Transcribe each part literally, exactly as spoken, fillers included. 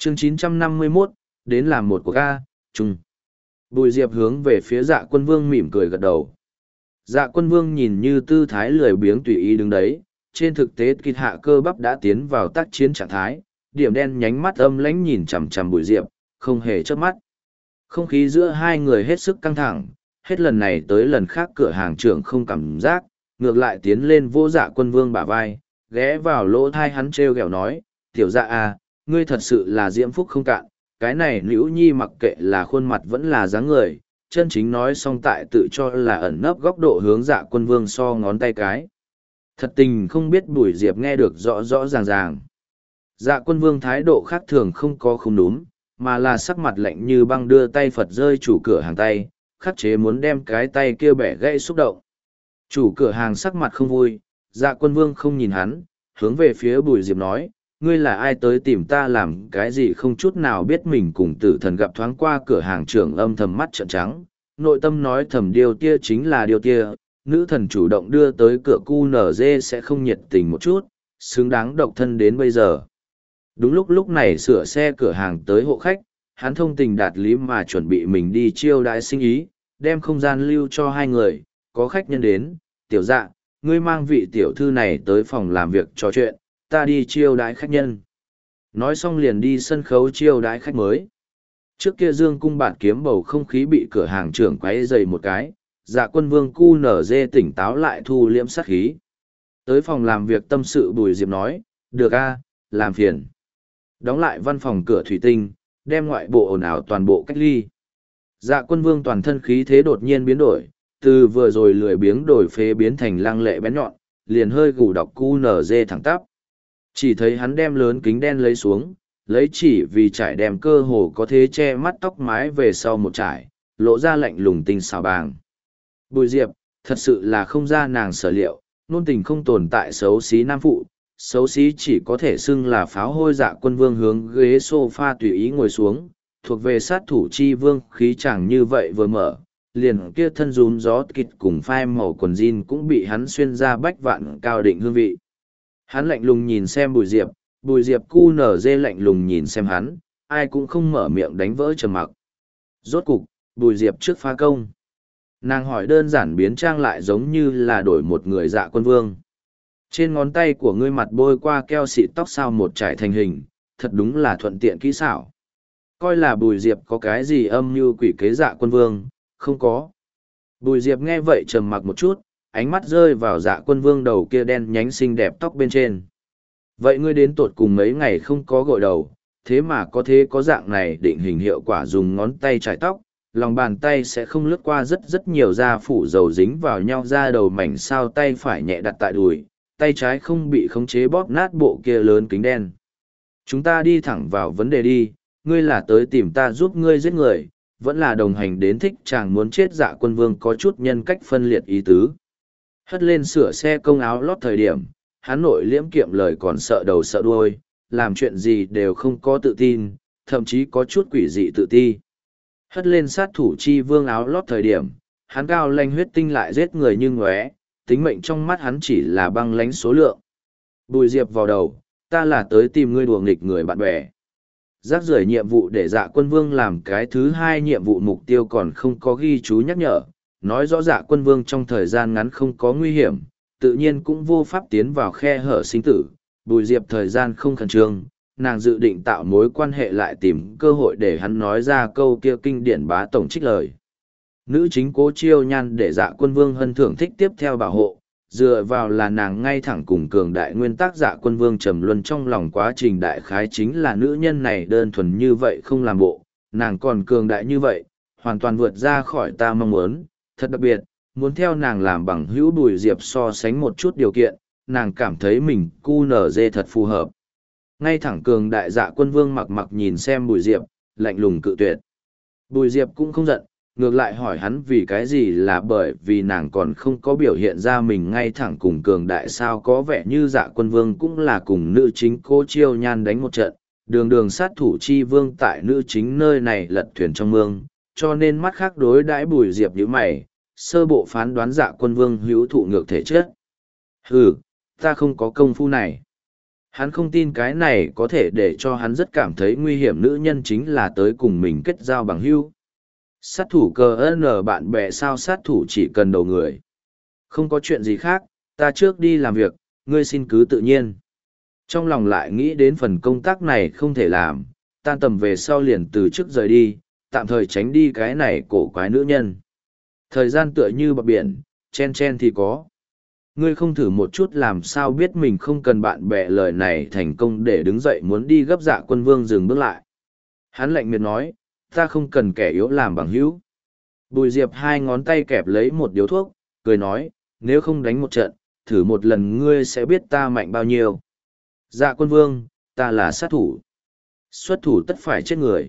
chương chín trăm năm mươi mốt, đến làm một cuộc A, chung. Bùi Diệp hướng về phía Dạ Quân Vương mỉm cười gật đầu. Dạ Quân Vương nhìn như tư thái lười biếng tùy ý đứng đấy, trên thực tế kịch hạ cơ bắp đã tiến vào tác chiến trạng thái, điểm đen nhánh mắt âm lãnh nhìn chằm chằm Bùi Diệp, không hề chớp mắt. Không khí giữa hai người hết sức căng thẳng, hết lần này tới lần khác cửa hàng trưởng không cảm giác, ngược lại tiến lên vô Dạ Quân Vương bả vai, ghé vào lỗ thai hắn treo gẹo nói, tiểu dạ à, ngươi thật sự là diễm phúc không cạn, cái này nữ nhi mặc kệ là khuôn mặt vẫn là dáng người, chân chính nói xong tại tự cho là ẩn nấp góc độ hướng Dạ Quân Vương so ngón tay cái. Thật tình không biết Bùi Diệp nghe được rõ rõ ràng ràng. Dạ Quân Vương thái độ khác thường không có không đúng, mà là sắc mặt lạnh như băng đưa tay Phật rơi chủ cửa hàng tay, khắc chế muốn đem cái tay kia bẻ gãy xúc động. Chủ cửa hàng sắc mặt không vui, Dạ Quân Vương không nhìn hắn, hướng về phía Bùi Diệp nói, ngươi là ai tới tìm ta làm cái gì không chút nào biết mình cùng tử thần gặp thoáng qua cửa hàng trưởng âm thầm mắt trợn trắng, nội tâm nói thầm điều tia chính là điều tia, nữ thần chủ động đưa tới cửa cu nở dê sẽ không nhiệt tình một chút, xứng đáng độc thân đến bây giờ. Đúng lúc lúc này sửa xe cửa hàng tới hộ khách, hắn thông tình đạt lý mà chuẩn bị mình đi chiêu đãi sinh ý, đem không gian lưu cho hai người, có khách nhân đến, tiểu dạ, ngươi mang vị tiểu thư này tới phòng làm việc trò chuyện, ta đi chiêu đãi khách nhân. Nói xong liền đi sân khấu chiêu đãi khách mới. Trước kia Dương Cung Bạt Kiếm bầu không khí bị cửa hàng trưởng quấy dày một cái, Dạ Quân Vương cu nở dê tỉnh táo lại thu liễm sát khí. Tới phòng làm việc tâm sự Bùi Diệp nói, được a, làm phiền. Đóng lại văn phòng cửa thủy tinh, đem ngoại bộ ồn ào toàn bộ cách ly. Dạ Quân Vương toàn thân khí thế đột nhiên biến đổi, từ vừa rồi lười biếng đổi phế biến thành lăng lệ bén nhọn, liền hơi gù đọc cu nở dê thẳng tắp. Chỉ thấy hắn đem lớn kính đen lấy xuống, lấy chỉ vì trải đem cơ hồ có thế che mắt tóc mái về sau một trải, lộ ra lạnh lùng tinh xào bàng. Bùi Diệp, thật sự là không ra nàng sở liệu, nôn tình không tồn tại xấu xí nam phụ, xấu xí chỉ có thể xưng là pháo hôi. Dạ Quân Vương hướng ghế sofa tùy ý ngồi xuống, thuộc về sát thủ chi vương khí chẳng như vậy vừa mở, liền kia thân rún gió kịt cùng phai màu quần jean cũng bị hắn xuyên ra bách vạn cao định hương vị. Hắn lạnh lùng nhìn xem Bùi Diệp, Bùi Diệp cu nở dê lạnh lùng nhìn xem hắn, ai cũng không mở miệng đánh vỡ trầm mặc. Rốt cục, Bùi Diệp trước phá công. Nàng hỏi đơn giản biến trang lại giống như là đổi một người. Dạ Quân Vương. Trên ngón tay của ngươi mặt bôi qua keo xịt tóc sao một trải thành hình, thật đúng là thuận tiện kỹ xảo. Coi là Bùi Diệp có cái gì âm mưu quỷ kế. Dạ Quân Vương, không có. Bùi Diệp nghe vậy trầm mặc một chút, ánh mắt rơi vào Dạ Quân Vương đầu kia đen nhánh xinh đẹp tóc bên trên. Vậy ngươi đến tột cùng mấy ngày không có gội đầu, thế mà có thế có dạng này định hình hiệu quả dùng ngón tay trải tóc, lòng bàn tay sẽ không lướt qua rất rất nhiều da phủ dầu dính vào nhau da đầu mảnh sao tay phải nhẹ đặt tại đùi, tay trái không bị khống chế bóp nát bộ kia lớn kính đen. Chúng ta đi thẳng vào vấn đề đi, ngươi là tới tìm ta giúp ngươi giết người, vẫn là đồng hành đến thích chàng muốn chết. Dạ Quân Vương có chút nhân cách phân liệt ý tứ. Hất lên sửa xe công áo lót thời điểm, hắn nội liễm kiệm lời còn sợ đầu sợ đuôi, làm chuyện gì đều không có tự tin, thậm chí có chút quỷ dị tự ti. Hất lên sát thủ chi vương áo lót thời điểm, hắn cao lanh huyết tinh lại giết người như ngóe, tính mệnh trong mắt hắn chỉ là băng lánh số lượng. Bùi Diệp vào đầu, ta là tới tìm ngươi đùa nghịch người bạn bè. Rác rưởi nhiệm vụ để Dạ Quân Vương làm cái thứ hai nhiệm vụ mục tiêu còn không có ghi chú nhắc nhở, nói rõ Dạ Quân Vương trong thời gian ngắn không có nguy hiểm, tự nhiên cũng vô pháp tiến vào khe hở sinh tử. Bùi Diệp thời gian không khẩn trương, nàng dự định tạo mối quan hệ lại tìm cơ hội để hắn nói ra câu kia kinh điển bá tổng trích lời. Nữ chính Cố Chiêu Nhan để Dạ Quân Vương hân thưởng thích tiếp theo bảo hộ, dựa vào là nàng ngay thẳng cùng cường đại nguyên tắc. Dạ Quân Vương trầm luân trong lòng quá trình đại khái chính là nữ nhân này đơn thuần như vậy không làm bộ, nàng còn cường đại như vậy, hoàn toàn vượt ra khỏi ta mong muốn, thật đặc biệt, muốn theo nàng làm bằng hữu. Bùi Diệp so sánh một chút điều kiện, nàng cảm thấy mình cu nở dê thật phù hợp. Ngay thẳng cường đại Dạ Quân Vương mặc mặc nhìn xem Bùi Diệp, lạnh lùng cự tuyệt. Bùi Diệp cũng không giận, ngược lại hỏi hắn vì cái gì, là bởi vì nàng còn không có biểu hiện ra mình ngay thẳng cùng cường đại sao. Có vẻ như Dạ Quân Vương cũng là cùng nữ chính Cố Chiêu Nhan đánh một trận, đường đường sát thủ chi vương tại nữ chính nơi này lật thuyền trong mương, cho nên mắt khác đối đãi. Bùi Diệp nhíu mày, sơ bộ phán đoán Dạ Quân Vương hữu thụ ngược thể chất. Hừ, ta không có công phu này. Hắn không tin cái này có thể để cho hắn rất cảm thấy nguy hiểm, nữ nhân chính là tới cùng mình kết giao bằng hữu. Sát thủ cờ n bạn bè sao, sát thủ chỉ cần đầu người. Không có chuyện gì khác, ta trước đi làm việc, ngươi xin cứ tự nhiên. Trong lòng lại nghĩ đến phần công tác này không thể làm, tan tầm về sau liền từ chức rời đi, tạm thời tránh đi cái này cổ quái nữ nhân. Thời gian tựa như bờ biển, chen chen thì có. Ngươi không thử một chút làm sao biết mình không cần bạn bè, lời này thành công để đứng dậy muốn đi gấp. Dạ Quân Vương dừng bước lại. Hắn lạnh miệt nói, ta không cần kẻ yếu làm bằng hữu. Bùi Diệp hai ngón tay kẹp lấy một điếu thuốc, cười nói, nếu không đánh một trận, thử một lần ngươi sẽ biết ta mạnh bao nhiêu. Dạ Quân Vương, ta là sát thủ. Xuất thủ tất phải chết người.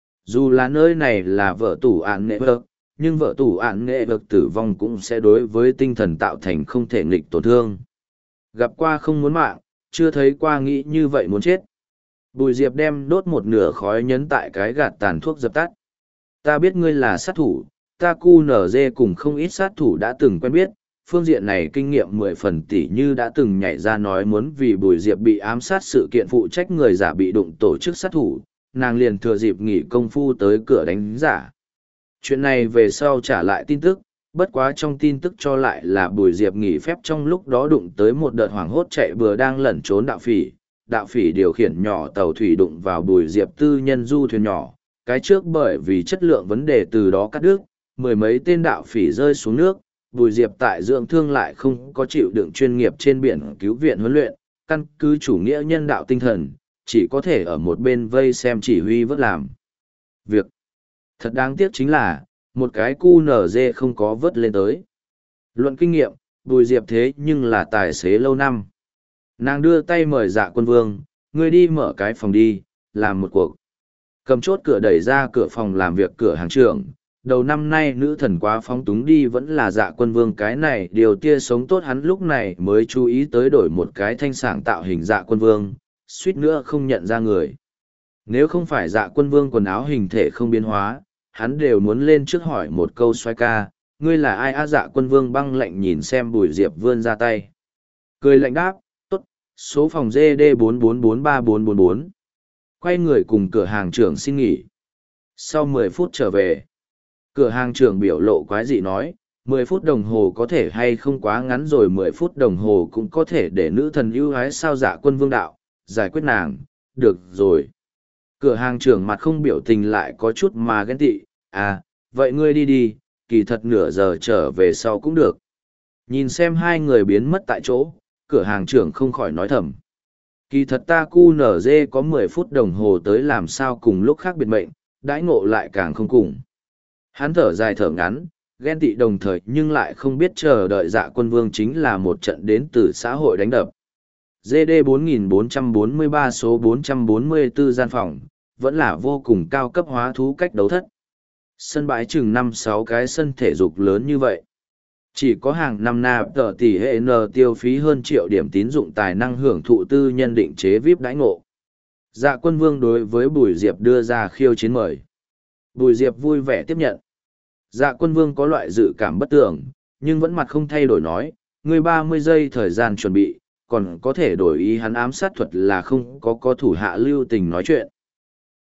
Dù là nơi này là vợ tủ án nghệ vực, nhưng vợ tủ án nghệ vực tử vong cũng sẽ đối với tinh thần tạo thành không thể nghịch tổn thương. Gặp qua không muốn mạng, chưa thấy qua nghĩ như vậy muốn chết. Bùi Diệp đem đốt một nửa khói nhấn tại cái gạt tàn thuốc dập tắt. Ta biết ngươi là sát thủ, ta cu nở dê cùng không ít sát thủ đã từng quen biết, phương diện này kinh nghiệm mười phần, tỷ như đã từng nhảy ra nói muốn vì Bùi Diệp bị ám sát sự kiện phụ trách người giả bị đụng tổ chức sát thủ, nàng liền thừa dịp nghỉ công phu tới cửa đánh giả. Chuyện này về sau trả lại tin tức, bất quá trong tin tức cho lại là Bùi Diệp nghỉ phép trong lúc đó đụng tới một đợt hoảng hốt chạy bừa đang lẩn trốn đạo phỉ. Đạo phỉ điều khiển nhỏ tàu thủy đụng vào Bùi Diệp tư nhân du thuyền nhỏ, cái trước bởi vì chất lượng vấn đề từ đó cắt đứt, mười mấy tên đạo phỉ rơi xuống nước. Bùi Diệp tại dưỡng thương lại không có chịu đựng chuyên nghiệp trên biển cứu viện huấn luyện, căn cứ chủ nghĩa nhân đạo tinh thần, chỉ có thể ở một bên vây xem chỉ huy vớt làm việc. Thật đáng tiếc chính là, một cái cu nở dê không có vớt lên tới. Luận kinh nghiệm, Bùi Diệp thế nhưng là tài xế lâu năm. Nàng đưa tay mời Dạ Quân Vương, ngươi đi mở cái phòng đi, làm một cuộc. Cầm chốt cửa đẩy ra cửa phòng làm việc cửa hàng trưởng. Đầu năm nay nữ thần quá phóng túng đi vẫn là Dạ Quân Vương, cái này điều tia sống tốt hắn lúc này mới chú ý tới đổi một cái thanh sảng tạo hình Dạ Quân Vương, suýt nữa không nhận ra người. Nếu không phải Dạ Quân Vương quần áo hình thể không biến hóa, hắn đều muốn lên trước hỏi một câu xoay ca, ngươi là ai á? Dạ Quân Vương băng lạnh nhìn xem Bùi Diệp vươn ra tay. Cười lạnh đáp, tốt, số phòng G D bốn bốn bốn ba bốn bốn bốn. Quay người cùng cửa hàng trưởng xin nghỉ. Sau mười phút trở về, cửa hàng trưởng biểu lộ quái dị nói, mười phút đồng hồ có thể hay không quá ngắn rồi, mười phút đồng hồ cũng có thể để nữ thần ưu ái sao? Dạ Quân Vương đạo, giải quyết nàng, được rồi. Cửa hàng trưởng mặt không biểu tình lại có chút mà ghen tị, à, vậy ngươi đi đi, kỳ thật nửa giờ trở về sau cũng được. Nhìn xem hai người biến mất tại chỗ, cửa hàng trưởng không khỏi nói thầm. Kỳ thật ta cu nở dê có mười phút đồng hồ tới làm sao cùng lúc khác biệt mệnh, đãi ngộ lại càng không cùng. Hắn thở dài thở ngắn, ghen tị đồng thời nhưng lại không biết chờ đợi Dạ Quân Vương chính là một trận đến từ xã hội đánh đập. G D bốn nghìn bốn trăm bốn mươi ba số bốn trăm bốn mươi tư gian phòng, vẫn là vô cùng cao cấp hóa thú cách đấu thất. Sân bãi chừng năm sáu cái sân thể dục lớn như vậy. Chỉ có hàng năm nạp tờ tỷ hệ N tiêu phí hơn triệu điểm tín dụng tài năng hưởng thụ tư nhân định chế vi ai pi đãi ngộ. Dạ Quân Vương đối với Bùi Diệp đưa ra khiêu chiến mời. Bùi Diệp vui vẻ tiếp nhận. Dạ Quân Vương có loại dự cảm bất tưởng, nhưng vẫn mặt không thay đổi nói, ngươi ba mươi giây thời gian chuẩn bị, còn có thể đổi ý. Hắn ám sát thuật là không có có thủ hạ lưu tình nói chuyện.